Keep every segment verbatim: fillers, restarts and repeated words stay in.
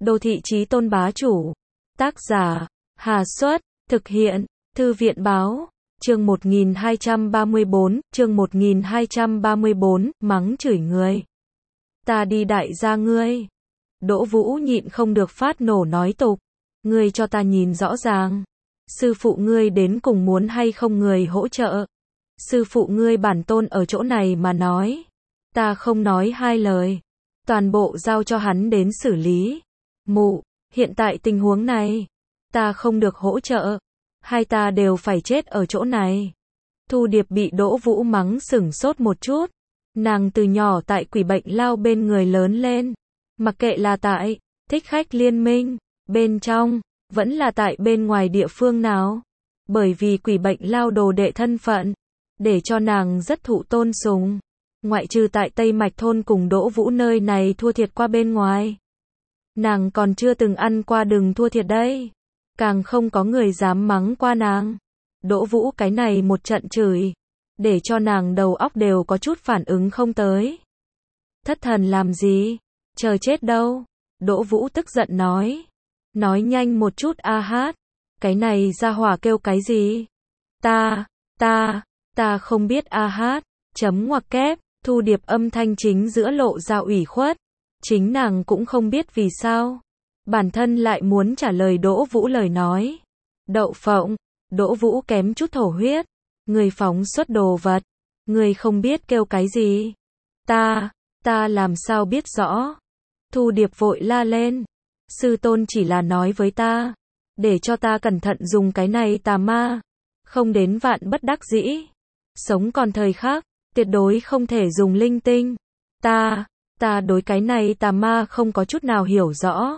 Đô thị chí tôn bá chủ. Tác giả, Hà Xuất, thực hiện, Thư viện Báo. Chương một nghìn hai trăm ba mươi bốn, chương một nghìn hai trăm ba mươi bốn, mắng chửi người. Ta đi đại gia ngươi. Đỗ Vũ nhịn không được phát nổ nói tục. Ngươi cho ta nhìn rõ ràng. Sư phụ ngươi đến cùng muốn hay không người hỗ trợ. Sư phụ ngươi bản tôn ở chỗ này mà nói. Ta không nói hai lời. Toàn bộ giao cho hắn đến xử lý. Mụ, hiện tại tình huống này. Ta không được hỗ trợ. Hai ta đều phải chết ở chỗ này. Thu Điệp bị Đỗ Vũ mắng sửng sốt một chút. Nàng từ nhỏ tại quỷ bệnh lao bên người lớn lên. Mặc kệ là tại Thích Khách Liên Minh, bên trong, vẫn là tại bên ngoài địa phương nào. Bởi vì quỷ bệnh lao đồ đệ thân phận, để cho nàng rất thụ tôn sùng. Ngoại trừ tại Tây Mạch Thôn cùng Đỗ Vũ nơi này thua thiệt qua bên ngoài. Nàng còn chưa từng ăn qua đừng thua thiệt đây. Càng không có người dám mắng qua nàng. Đỗ Vũ cái này một trận chửi, để cho nàng đầu óc đều có chút phản ứng không tới. Thất thần làm gì? Chờ chết đâu? Đỗ Vũ tức giận nói. Nói nhanh một chút a hát. Cái này ra hỏa kêu cái gì? Ta, ta, ta không biết a hát. Chấm ngoặc kép, Thu Điệp âm thanh chính giữa lộ ra ủy khuất. Chính nàng cũng không biết vì sao. Bản thân lại muốn trả lời Đỗ Vũ lời nói. Đậu phộng, Đỗ Vũ kém chút thổ huyết. Người phóng xuất đồ vật. Người không biết kêu cái gì. Ta, ta làm sao biết rõ. Thu Điệp vội la lên. Sư tôn chỉ là nói với ta. Để cho ta cẩn thận dùng cái này tà ma. Không đến vạn bất đắc dĩ. Sống còn thời khác, tuyệt đối không thể dùng linh tinh. Ta, ta đối cái này tà ma không có chút nào hiểu rõ.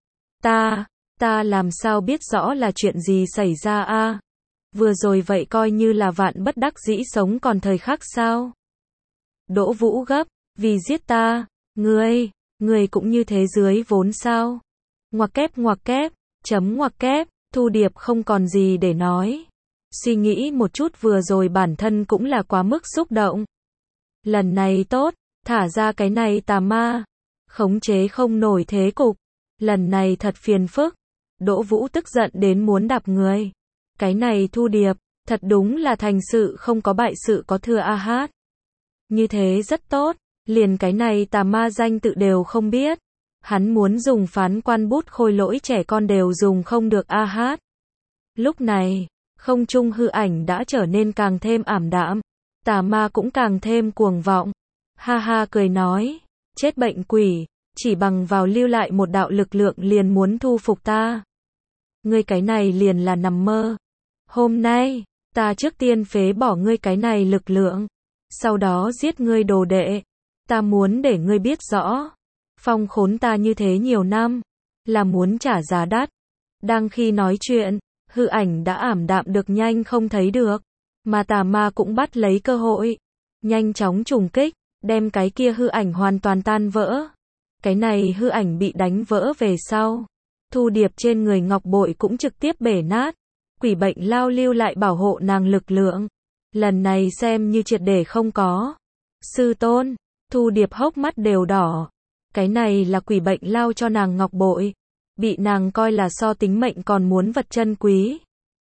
Ta, ta làm sao biết rõ là chuyện gì xảy ra a? Vừa rồi vậy coi như là vạn bất đắc dĩ sống còn thời khắc sao? Đỗ Vũ gấp, vì giết ta, ngươi, ngươi cũng như thế dưới vốn sao? Ngoặc kép ngoặc kép, chấm ngoặc kép, Thu Điệp không còn gì để nói. Suy nghĩ một chút vừa rồi bản thân cũng là quá mức xúc động. Lần này tốt, thả ra cái này tà ma. Khống chế không nổi thế cục. Lần này thật phiền phức. Đỗ Vũ tức giận đến muốn đạp người. Cái này Thu Điệp, thật đúng là thành sự không có bại sự có thừa a hát. Như thế rất tốt, liền cái này tà ma danh tự đều không biết. Hắn muốn dùng phán quan bút khôi lỗi trẻ con đều dùng không được a hát. Lúc này, không trung hư ảnh đã trở nên càng thêm ảm đạm. Tà ma cũng càng thêm cuồng vọng. Ha ha cười nói, chết bệnh quỷ, chỉ bằng vào lưu lại một đạo lực lượng liền muốn thu phục ta. Ngươi cái này liền là nằm mơ. Hôm nay, ta trước tiên phế bỏ ngươi cái này lực lượng. Sau đó giết ngươi đồ đệ. Ta muốn để ngươi biết rõ. Phong khốn ta như thế nhiều năm. Là muốn trả giá đắt. Đang khi nói chuyện, hư ảnh đã ảm đạm được nhanh không thấy được. Mà tà ma cũng bắt lấy cơ hội. Nhanh chóng trùng kích, đem cái kia hư ảnh hoàn toàn tan vỡ. Cái này hư ảnh bị đánh vỡ về sau. Thu Điệp trên người ngọc bội cũng trực tiếp bể nát. Quỷ bệnh lao lưu lại bảo hộ nàng lực lượng. Lần này xem như triệt để không có. Sư tôn, Thu Điệp hốc mắt đều đỏ. Cái này là quỷ bệnh lao cho nàng ngọc bội. Bị nàng coi là so tính mệnh còn muốn vật chân quý.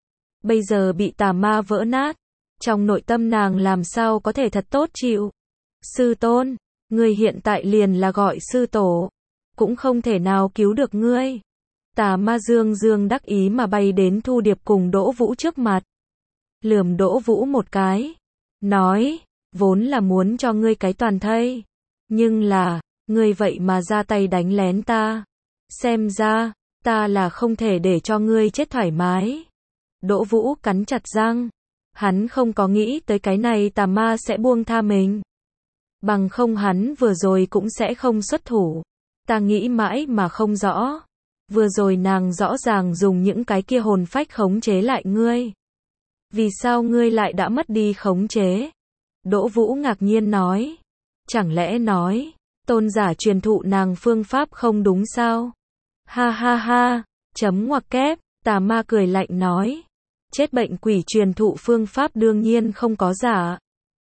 Bây giờ bị tà ma vỡ nát. Trong nội tâm nàng làm sao có thể thật tốt chịu. Sư tôn, ngươi hiện tại liền là gọi sư tổ. Cũng không thể nào cứu được ngươi. Tà ma dương dương đắc ý mà bay đến Thu Điệp cùng Đỗ Vũ trước mặt. Lườm Đỗ Vũ một cái. Nói, vốn là muốn cho ngươi cái toàn thây. Nhưng là, ngươi vậy mà ra tay đánh lén ta. Xem ra, ta là không thể để cho ngươi chết thoải mái. Đỗ Vũ cắn chặt răng. Hắn không có nghĩ tới cái này tà ma sẽ buông tha mình. Bằng không hắn vừa rồi cũng sẽ không xuất thủ. Ta nghĩ mãi mà không rõ. Vừa rồi nàng rõ ràng dùng những cái kia hồn phách khống chế lại ngươi. Vì sao ngươi lại đã mất đi khống chế? Đỗ Vũ ngạc nhiên nói. Chẳng lẽ nói, tôn giả truyền thụ nàng phương pháp không đúng sao? Ha ha ha, chấm ngoặc kép, tà ma cười lạnh nói. Chết bệnh quỷ truyền thụ phương pháp đương nhiên không có giả.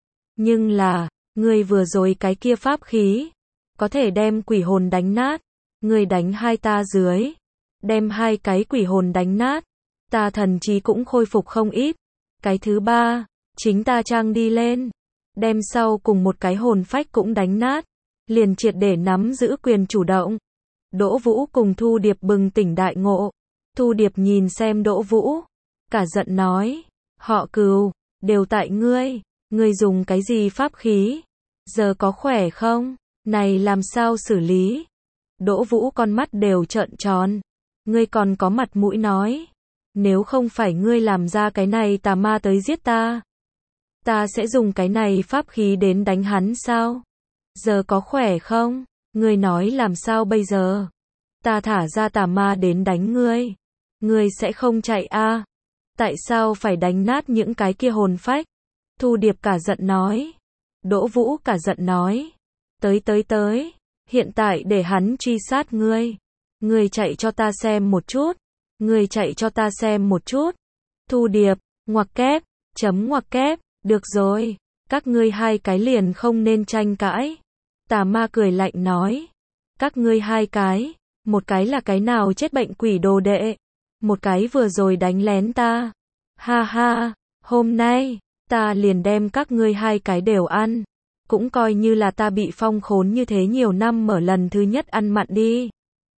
Nhưng là, ngươi vừa rồi cái kia pháp khí, có thể đem quỷ hồn đánh nát. Ngươi đánh hai ta dưới, đem hai cái quỷ hồn đánh nát, ta thần trí cũng khôi phục không ít. Cái thứ ba, chính ta trang đi lên, đem sau cùng một cái hồn phách cũng đánh nát, liền triệt để nắm giữ quyền chủ động. Đỗ Vũ cùng Thu Điệp bừng tỉnh đại ngộ. Thu Điệp nhìn xem Đỗ Vũ, cả giận nói, họ Cừu, đều tại ngươi, ngươi dùng cái gì pháp khí? Giờ có khỏe không? Này làm sao xử lý? Đỗ Vũ con mắt đều trợn tròn. Ngươi còn có mặt mũi nói, nếu không phải ngươi làm ra cái này tà ma tới giết ta, ta sẽ dùng cái này pháp khí đến đánh hắn sao? Giờ có khỏe không? Ngươi nói làm sao bây giờ? Ta thả ra tà ma đến đánh ngươi, ngươi sẽ không chạy a? À? Tại sao phải đánh nát những cái kia hồn phách? Thu Điệp cả giận nói. Đỗ Vũ cả giận nói, tới tới tới, hiện tại để hắn truy sát ngươi. Ngươi chạy cho ta xem một chút, ngươi chạy cho ta xem một chút. Thu Điệp, ngoặc kép, chấm ngoặc kép, được rồi, các ngươi hai cái liền không nên tranh cãi. Tà ma cười lạnh nói, các ngươi hai cái, một cái là cái nào chết bệnh quỷ đồ đệ, một cái vừa rồi đánh lén ta. Ha ha, hôm nay, ta liền đem các ngươi hai cái đều ăn, cũng coi như là ta bị phong khốn như thế nhiều năm mở lần thứ nhất ăn mặn đi.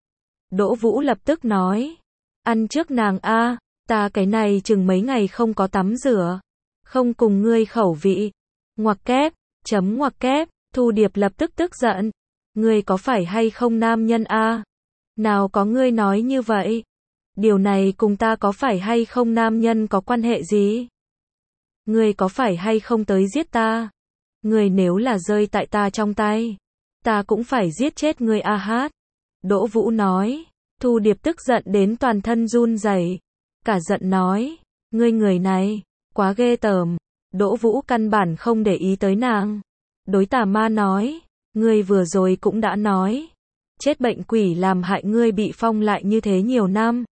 Đỗ Vũ lập tức nói, ăn trước nàng a, ta cái này chừng mấy ngày không có tắm rửa, không cùng ngươi khẩu vị. Ngoặc kép, chấm ngoặc kép, Thu Điệp lập tức tức giận, ngươi có phải hay không nam nhân a? Nào có ngươi nói như vậy? Điều này cùng ta có phải hay không nam nhân có quan hệ gì? Ngươi có phải hay không tới giết ta? Ngươi nếu là rơi tại ta trong tay, ta cũng phải giết chết ngươi a hát. Đỗ Vũ nói. Thu Điệp tức giận đến toàn thân run rẩy, cả giận nói, ngươi người này, quá ghê tởm. Đỗ Vũ căn bản không để ý tới nàng. Đối tà ma nói, ngươi vừa rồi cũng đã nói, chết bệnh quỷ làm hại ngươi bị phong lại như thế nhiều năm.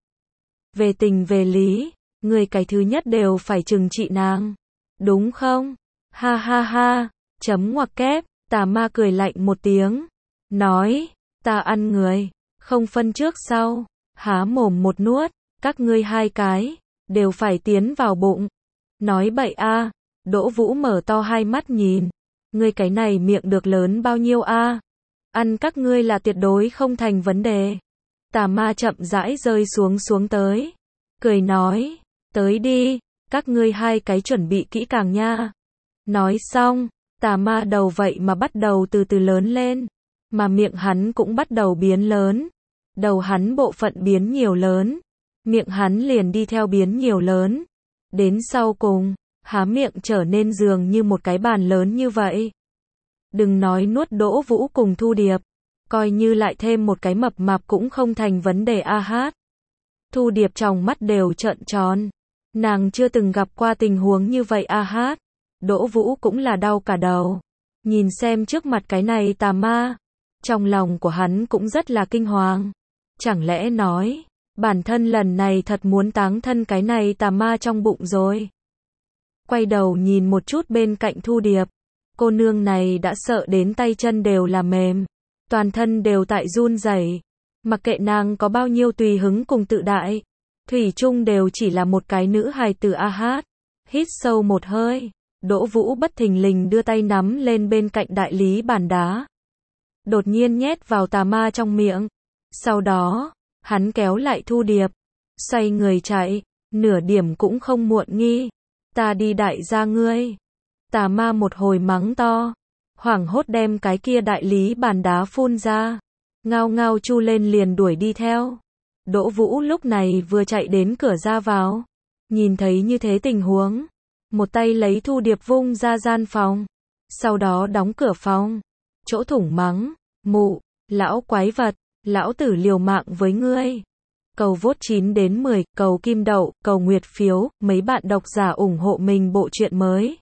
Về tình về lý, ngươi cái thứ nhất đều phải trừng trị nàng, đúng không? Ha ha ha, chấm ngoặc kép, tà ma cười lạnh một tiếng, nói, ta ăn người, không phân trước sau, há mồm một nuốt, các ngươi hai cái, đều phải tiến vào bụng. Nói bậy a. Đỗ Vũ mở to hai mắt nhìn, ngươi cái này miệng được lớn bao nhiêu a? Ăn các ngươi là tuyệt đối không thành vấn đề. Tà ma chậm rãi rơi xuống xuống tới, cười nói, tới đi, các ngươi hai cái chuẩn bị kỹ càng nha. Nói xong, tà ma đầu vậy mà bắt đầu từ từ lớn lên, mà miệng hắn cũng bắt đầu biến lớn. Đầu hắn bộ phận biến nhiều lớn, miệng hắn liền đi theo biến nhiều lớn. Đến sau cùng, há miệng trở nên dường như một cái bàn lớn như vậy. Đừng nói nuốt Đỗ Vũ cùng Thu Điệp, coi như lại thêm một cái mập mạp cũng không thành vấn đề a hát. Thu Điệp trong mắt đều trợn tròn, nàng chưa từng gặp qua tình huống như vậy a hát. Đỗ Vũ cũng là đau cả đầu, nhìn xem trước mặt cái này tà ma, trong lòng của hắn cũng rất là kinh hoàng. Chẳng lẽ nói, bản thân lần này thật muốn táng thân cái này tà ma trong bụng rồi. Quay đầu nhìn một chút bên cạnh Thu Điệp, cô nương này đã sợ đến tay chân đều là mềm, toàn thân đều tại run rẩy. Mặc kệ nàng có bao nhiêu tùy hứng cùng tự đại, thủy chung đều chỉ là một cái nữ hài tử a hát. Hít sâu một hơi, Đỗ Vũ bất thình lình đưa tay nắm lên bên cạnh đại lý bàn đá, đột nhiên nhét vào tà ma trong miệng. Sau đó, hắn kéo lại Thu Điệp, xoay người chạy, nửa điểm cũng không muộn nghi. Ta đi đại gia ngươi. Tà ma một hồi mắng to, hoảng hốt đem cái kia đại lý bàn đá phun ra, ngao ngao chu lên liền đuổi đi theo. Đỗ Vũ lúc này vừa chạy đến cửa ra vào, nhìn thấy như thế tình huống, một tay lấy Thu Điệp vung ra gian phòng, sau đó đóng cửa phòng, chỗ thủng mắng, mụ, lão quái vật, lão tử liều mạng với ngươi. Cầu vote chín đến mười, cầu kim đậu, cầu nguyệt phiếu, mấy bạn độc giả ủng hộ mình bộ truyện mới.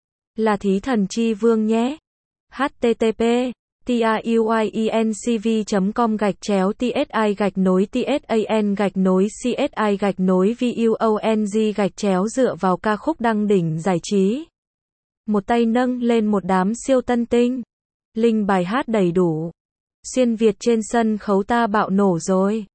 Là Thí Thần Chi Vương nhé. http tuyencv chấm com gạch chéo tsi gạch nối tsan gạch nối csi gạch nối vuong gạch chéo dựa vào ca khúc đăng đỉnh giải trí. Một tay nâng lên một đám siêu tân tinh. Link bài hát đầy đủ. Xuyên Việt trên sân khấu ta bạo nổ rồi.